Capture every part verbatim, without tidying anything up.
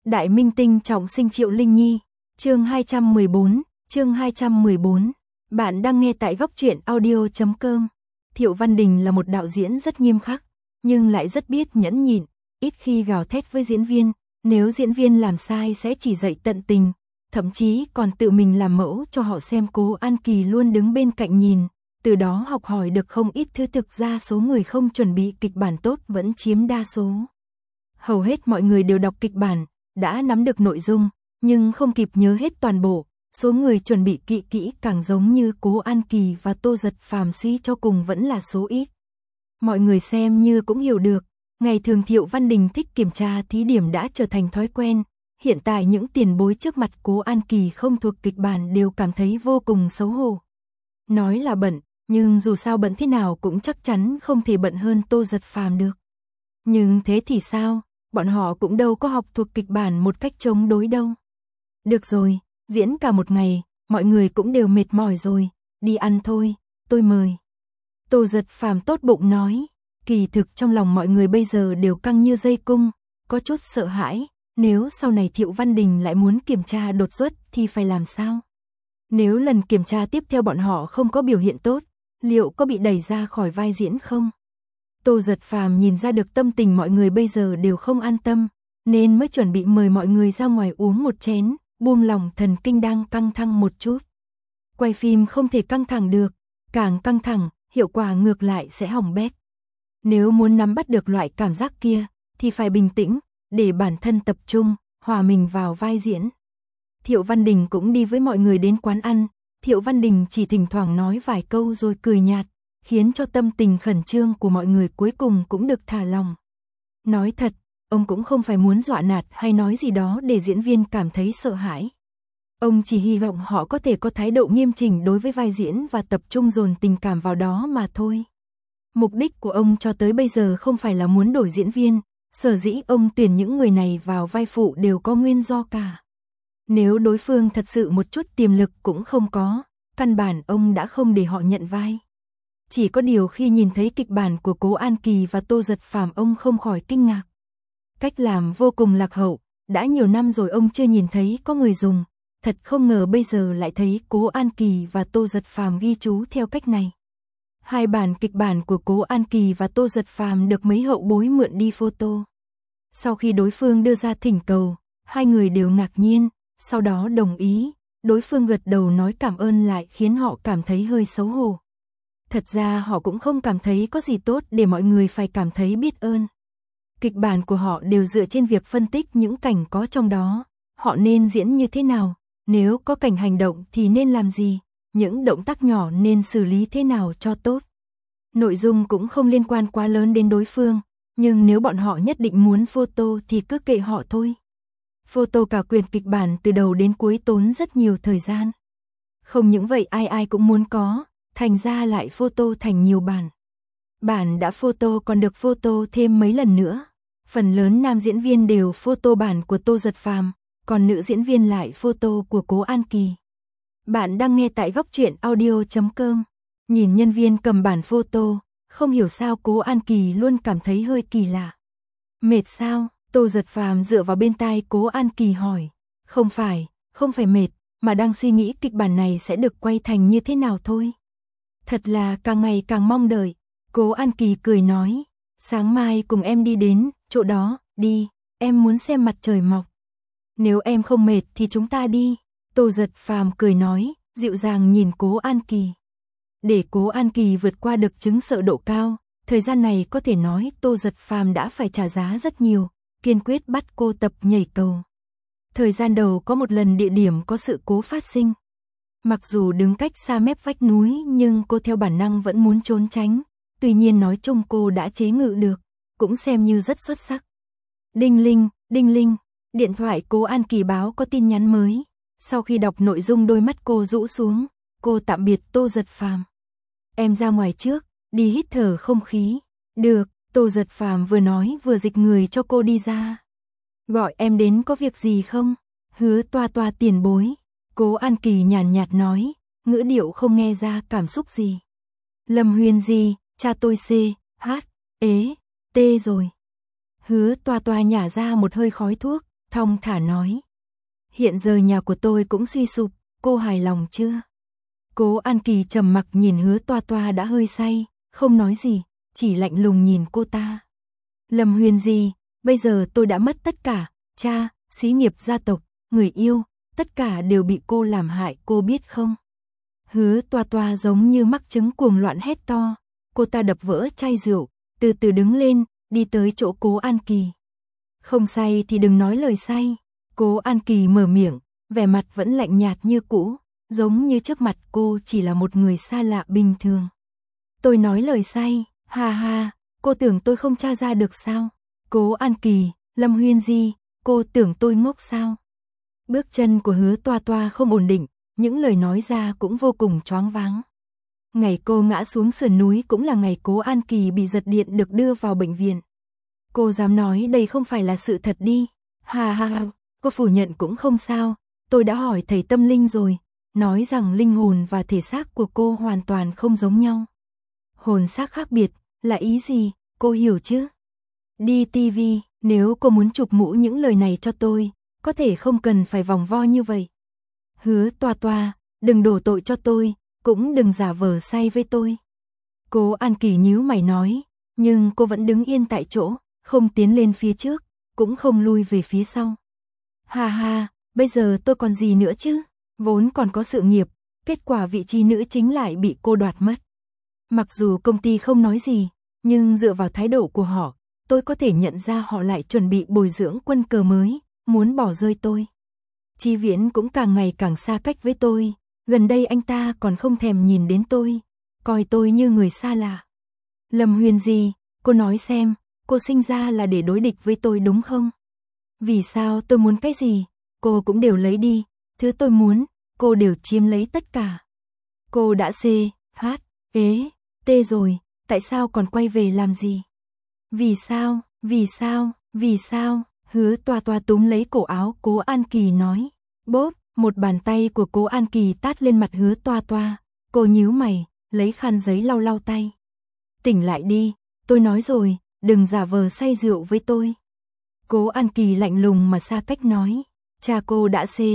Đại minh tinh trọng sinh Triệu Linh Nhi, chương hai trăm mười bốn, chương hai trăm mười bốn. Bạn đang nghe tại góc truyện audio chấm com. Thiệu Văn Đình là một đạo diễn rất nghiêm khắc, nhưng lại rất biết nhẫn nhịn, ít khi gào thét với diễn viên, nếu diễn viên làm sai sẽ chỉ dạy tận tình, thậm chí còn tự mình làm mẫu cho họ xem. Cố An Kỳ luôn đứng bên cạnh nhìn, từ đó học hỏi được không ít thứ. Thực ra số người không chuẩn bị kịch bản tốt vẫn chiếm đa số. Hầu hết mọi người đều đọc kịch bản, đã nắm được nội dung, nhưng không kịp nhớ hết toàn bộ. Số người chuẩn bị kỹ kỹ càng giống như Cố An Kỳ và Tô Giật Phàm suy cho cùng vẫn là số ít. Mọi người xem như cũng hiểu được, ngày thường Thiệu Văn Đình thích kiểm tra thí điểm đã trở thành thói quen. Hiện tại những tiền bối trước mặt Cố An Kỳ không thuộc kịch bản đều cảm thấy vô cùng xấu hổ. Nói là bận, nhưng dù sao bận thế nào cũng chắc chắn không thể bận hơn Tô Giật Phàm được. Nhưng thế thì sao, bọn họ cũng đâu có học thuộc kịch bản một cách chống đối đâu. Được rồi, diễn cả một ngày, mọi người cũng đều mệt mỏi rồi, đi ăn thôi, tôi mời. Tô Giật Phàm tốt bụng nói, kỳ thực trong lòng mọi người bây giờ đều căng như dây cung, có chút sợ hãi, nếu sau này Thiệu Văn Đình lại muốn kiểm tra đột xuất thì phải làm sao? Nếu lần kiểm tra tiếp theo bọn họ không có biểu hiện tốt, liệu có bị đẩy ra khỏi vai diễn không? Tô Giật Phàm nhìn ra được tâm tình mọi người bây giờ đều không an tâm, nên mới chuẩn bị mời mọi người ra ngoài uống một chén, buông lỏng thần kinh đang căng thẳng một chút. Quay phim không thể căng thẳng được, càng căng thẳng, hiệu quả ngược lại sẽ hỏng bét. Nếu muốn nắm bắt được loại cảm giác kia, thì phải bình tĩnh, để bản thân tập trung, hòa mình vào vai diễn. Thiệu Văn Đình cũng đi với mọi người đến quán ăn, Thiệu Văn Đình chỉ thỉnh thoảng nói vài câu rồi cười nhạt, khiến cho tâm tình khẩn trương của mọi người cuối cùng cũng được thả lòng. Nói thật, ông cũng không phải muốn dọa nạt hay nói gì đó để diễn viên cảm thấy sợ hãi. Ông chỉ hy vọng họ có thể có thái độ nghiêm chỉnh đối với vai diễn và tập trung dồn tình cảm vào đó mà thôi. Mục đích của ông cho tới bây giờ không phải là muốn đổi diễn viên, sở dĩ ông tuyển những người này vào vai phụ đều có nguyên do cả. Nếu đối phương thật sự một chút tiềm lực cũng không có, căn bản ông đã không để họ nhận vai. Chỉ có điều khi nhìn thấy kịch bản của Cố An Kỳ và Tô Giật Phàm ông không khỏi kinh ngạc. Cách làm vô cùng lạc hậu, đã nhiều năm rồi ông chưa nhìn thấy có người dùng, thật không ngờ bây giờ lại thấy Cố An Kỳ và Tô Giật Phàm ghi chú theo cách này. Hai bản kịch bản của Cố An Kỳ và Tô Giật Phàm được mấy hậu bối mượn đi photo. Sau khi đối phương đưa ra thỉnh cầu, hai người đều ngạc nhiên, sau đó đồng ý, đối phương gật đầu nói cảm ơn lại khiến họ cảm thấy hơi xấu hổ. Thật ra họ cũng không cảm thấy có gì tốt để mọi người phải cảm thấy biết ơn. Kịch bản của họ đều dựa trên việc phân tích những cảnh có trong đó, họ nên diễn như thế nào, nếu có cảnh hành động thì nên làm gì, những động tác nhỏ nên xử lý thế nào cho tốt. Nội dung cũng không liên quan quá lớn đến đối phương, nhưng nếu bọn họ nhất định muốn photo thì cứ kệ họ thôi. Photo cả quyển kịch bản từ đầu đến cuối tốn rất nhiều thời gian. Không những vậy ai ai cũng muốn có, thành ra lại photo thành nhiều bản. Bản đã photo còn được photo thêm mấy lần nữa. Phần lớn nam diễn viên đều photo bản của Tô Giật Phàm, còn nữ diễn viên lại photo của Cố An Kỳ. Bạn đang nghe tại góc truyện audio chấm com. Nhìn nhân viên cầm bản photo, không hiểu sao Cố An Kỳ luôn cảm thấy hơi kỳ lạ. Mệt sao? Tô Giật Phàm dựa vào bên tai Cố An Kỳ hỏi. Không phải, không phải mệt, mà đang suy nghĩ kịch bản này sẽ được quay thành như thế nào thôi. Thật là càng ngày càng mong đợi. Cố An Kỳ cười nói, sáng mai cùng em đi đến chỗ đó, đi, em muốn xem mặt trời mọc. Nếu em không mệt thì chúng ta đi. Tô Giật Phàm cười nói, dịu dàng nhìn Cố An Kỳ. Để Cố An Kỳ vượt qua được chứng sợ độ cao, thời gian này có thể nói Tô Giật Phàm đã phải trả giá rất nhiều, kiên quyết bắt cô tập nhảy cầu. Thời gian đầu có một lần địa điểm có sự cố phát sinh. Mặc dù đứng cách xa mép vách núi nhưng cô theo bản năng vẫn muốn trốn tránh, tuy nhiên nói chung cô đã chế ngự được, cũng xem như rất xuất sắc. Đinh linh, đinh linh, điện thoại Cố An Kỳ báo có tin nhắn mới. Sau khi đọc nội dung đôi mắt cô rũ xuống, cô tạm biệt Tô Giật Phàm. Em ra ngoài trước, đi hít thở không khí. Được, Tô Giật Phàm vừa nói vừa dịch người cho cô đi ra. Gọi em đến có việc gì không? Hứa toa toa tiền bối. Cố An Kỳ nhàn nhạt nói, ngữ điệu không nghe ra cảm xúc gì. Lâm Huyền gì, cha tôi C, H, ế, T rồi. Hứa toa toa nhả ra một hơi khói thuốc, thong thả nói. Hiện giờ nhà của tôi cũng suy sụp, cô hài lòng chưa? Cố An Kỳ trầm mặc nhìn Hứa Toa Toa đã hơi say, không nói gì, chỉ lạnh lùng nhìn cô ta. Lâm Huyền Di, bây giờ tôi đã mất tất cả, cha, xí nghiệp gia tộc, người yêu, tất cả đều bị cô làm hại, cô biết không? Hứa Toa Toa giống như mắc chứng cuồng loạn hét to, cô ta đập vỡ chai rượu, từ từ đứng lên, đi tới chỗ Cố An Kỳ. Không say thì đừng nói lời say. Cố An Kỳ mở miệng, vẻ mặt vẫn lạnh nhạt như cũ, giống như trước mặt cô chỉ là một người xa lạ bình thường. Tôi nói lời say, ha ha, cô tưởng tôi không tra ra được sao? Cố An Kỳ, Lâm Huyên Di, cô tưởng tôi ngốc sao? Bước chân của Hứa Toa Toa không ổn định, những lời nói ra cũng vô cùng choáng váng. Ngày cô ngã xuống sườn núi cũng là ngày Cố An Kỳ bị giật điện được đưa vào bệnh viện. Cô dám nói đây không phải là sự thật đi. Ha ha ha, cô phủ nhận cũng không sao, tôi đã hỏi thầy tâm linh rồi, nói rằng linh hồn và thể xác của cô hoàn toàn không giống nhau. Hồn xác khác biệt, là ý gì, cô hiểu chứ? Đi ti vi, nếu cô muốn chụp mũ những lời này cho tôi, có thể không cần phải vòng vo như vậy. Hứa Toa Toa, đừng đổ tội cho tôi, cũng đừng giả vờ say với tôi. Cố An Kỳ nhíu mày nói, nhưng cô vẫn đứng yên tại chỗ, không tiến lên phía trước, cũng không lui về phía sau. Ha ha, bây giờ tôi còn gì nữa chứ, vốn còn có sự nghiệp, kết quả vị trí nữ chính lại bị cô đoạt mất. Mặc dù công ty không nói gì, nhưng dựa vào thái độ của họ, tôi có thể nhận ra họ lại chuẩn bị bồi dưỡng quân cờ mới, muốn bỏ rơi tôi. Chi Viễn cũng càng ngày càng xa cách với tôi, gần đây anh ta còn không thèm nhìn đến tôi, coi tôi như người xa lạ. Lâm Huyền Di, cô nói xem, cô sinh ra là để đối địch với tôi đúng không? Vì sao tôi muốn cái gì, cô cũng đều lấy đi, thứ tôi muốn, cô đều chiếm lấy tất cả. Cô đã C, H, ế, T rồi, tại sao còn quay về làm gì? Vì sao, vì sao, vì sao? Hứa Toa Toa túm lấy cổ áo Cố An Kỳ nói. Bốp, một bàn tay của Cố An Kỳ tát lên mặt Hứa Toa Toa. Cô nhíu mày, lấy khăn giấy lau lau tay. Tỉnh lại đi, tôi nói rồi, đừng giả vờ say rượu với tôi. Cố An Kỳ lạnh lùng mà xa cách nói. Cha cô đã C,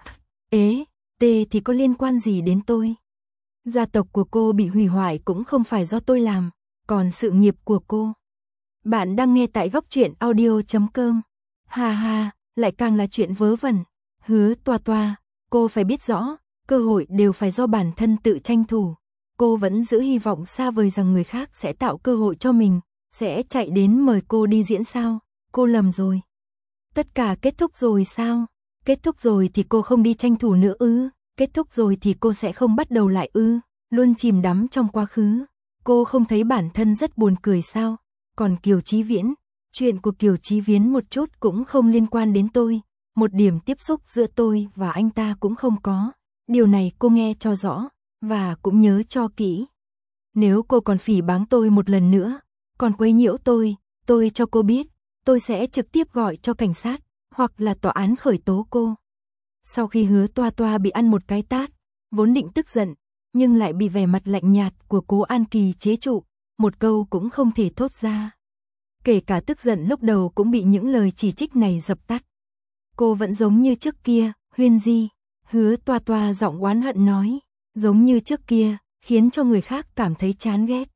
ế, T thì có liên quan gì đến tôi? Gia tộc của cô bị hủy hoại cũng không phải do tôi làm, còn sự nghiệp của cô. Bạn đang nghe tại góc truyện audio chấm com. Ha ha, lại càng là chuyện vớ vẩn. Hứa Toa Toa, cô phải biết rõ, cơ hội đều phải do bản thân tự tranh thủ. Cô vẫn giữ hy vọng xa vời rằng người khác sẽ tạo cơ hội cho mình, sẽ chạy đến mời cô đi diễn sao? Cô lầm rồi. Tất cả kết thúc rồi sao? Kết thúc rồi thì cô không đi tranh thủ nữa ư? Kết thúc rồi thì cô sẽ không bắt đầu lại ư? Luôn chìm đắm trong quá khứ. Cô không thấy bản thân rất buồn cười sao? Còn Kiều Chí Viễn, chuyện của Kiều Chí Viễn một chút cũng không liên quan đến tôi, một điểm tiếp xúc giữa tôi và anh ta cũng không có. Điều này cô nghe cho rõ, và cũng nhớ cho kỹ. Nếu cô còn phỉ báng tôi một lần nữa, còn quấy nhiễu tôi, tôi cho cô biết, tôi sẽ trực tiếp gọi cho cảnh sát, hoặc là tòa án khởi tố cô. Sau khi Hứa Toa Toa bị ăn một cái tát, vốn định tức giận, nhưng lại bị vẻ mặt lạnh nhạt của Cố An Kỳ chế trụ, một câu cũng không thể thốt ra. Kể cả tức giận lúc đầu cũng bị những lời chỉ trích này dập tắt. Cô vẫn giống như trước kia, Huyên Di. Hứa Toa Toa giọng oán hận nói, giống như trước kia, khiến cho người khác cảm thấy chán ghét.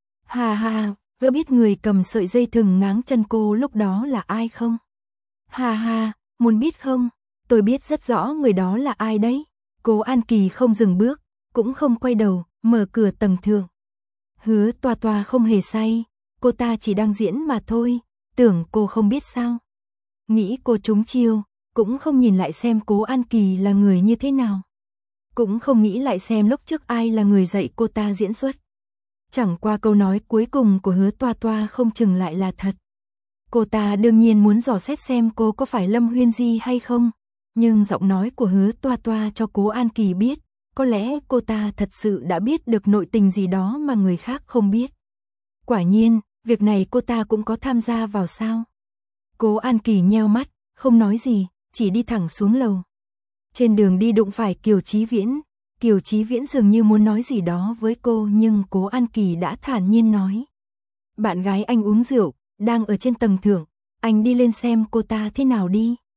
Ha ha, gỡ biết người cầm sợi dây thừng ngáng chân cô lúc đó là ai không? Ha ha, muốn biết không? Tôi biết rất rõ người đó là ai đấy. Cố An Kỳ không dừng bước, cũng không quay đầu, mở cửa tầng thượng. Hứa Toa Toa không hề say, cô ta chỉ đang diễn mà thôi, tưởng cô không biết sao. Nghĩ cô trúng chiêu, cũng không nhìn lại xem Cố An Kỳ là người như thế nào. Cũng không nghĩ lại xem lúc trước ai là người dạy cô ta diễn xuất. Chẳng qua câu nói cuối cùng của Hứa Toa Toa không chừng lại là thật. Cô ta đương nhiên muốn dò xét xem cô có phải Lâm Huyên Di hay không, nhưng giọng nói của Hứa Toa Toa cho Cố An Kỳ biết, có lẽ cô ta thật sự đã biết được nội tình gì đó mà người khác không biết. Quả nhiên, việc này cô ta cũng có tham gia vào sao? Cố An Kỳ nheo mắt, không nói gì, chỉ đi thẳng xuống lầu. Trên đường đi đụng phải Kiều Chí Viễn, Kiều Chí Viễn dường như muốn nói gì đó với cô nhưng Cố An Kỳ đã thản nhiên nói. Bạn gái anh uống rượu, đang ở trên tầng thượng, anh đi lên xem cô ta thế nào đi.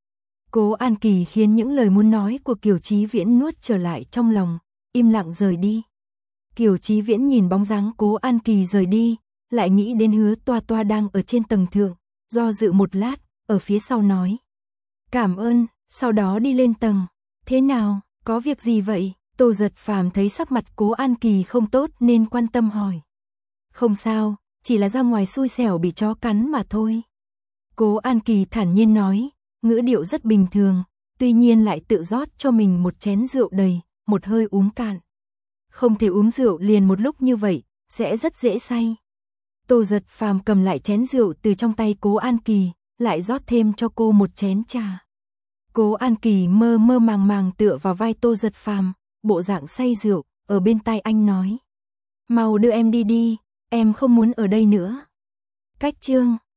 Cố An Kỳ khiến những lời muốn nói của Kiều Chí Viễn nuốt trở lại trong lòng, im lặng rời đi. Kiều Chí Viễn nhìn bóng dáng Cố An Kỳ rời đi, lại nghĩ đến Hứa Toa Toa đang ở trên tầng thượng, do dự một lát, ở phía sau nói. Cảm ơn, sau đó đi lên tầng. Thế nào, có việc gì vậy? Tô Giật Phàm thấy sắc mặt Cố An Kỳ không tốt nên quan tâm hỏi. Không sao, chỉ là ra ngoài xui xẻo bị chó cắn mà thôi. Cố An Kỳ thản nhiên nói, ngữ điệu rất bình thường, tuy nhiên lại tự rót cho mình một chén rượu đầy, một hơi uống cạn. Không thể uống rượu liền một lúc như vậy, sẽ rất dễ say. Tô Giật Phàm cầm lại chén rượu từ trong tay Cố An Kỳ, lại rót thêm cho cô một chén trà. Cố An Kỳ mơ mơ màng màng tựa vào vai Tô Giật Phàm, bộ dạng say rượu, ở bên tai anh nói. Mau đưa em đi đi, em không muốn ở đây nữa. Cách chương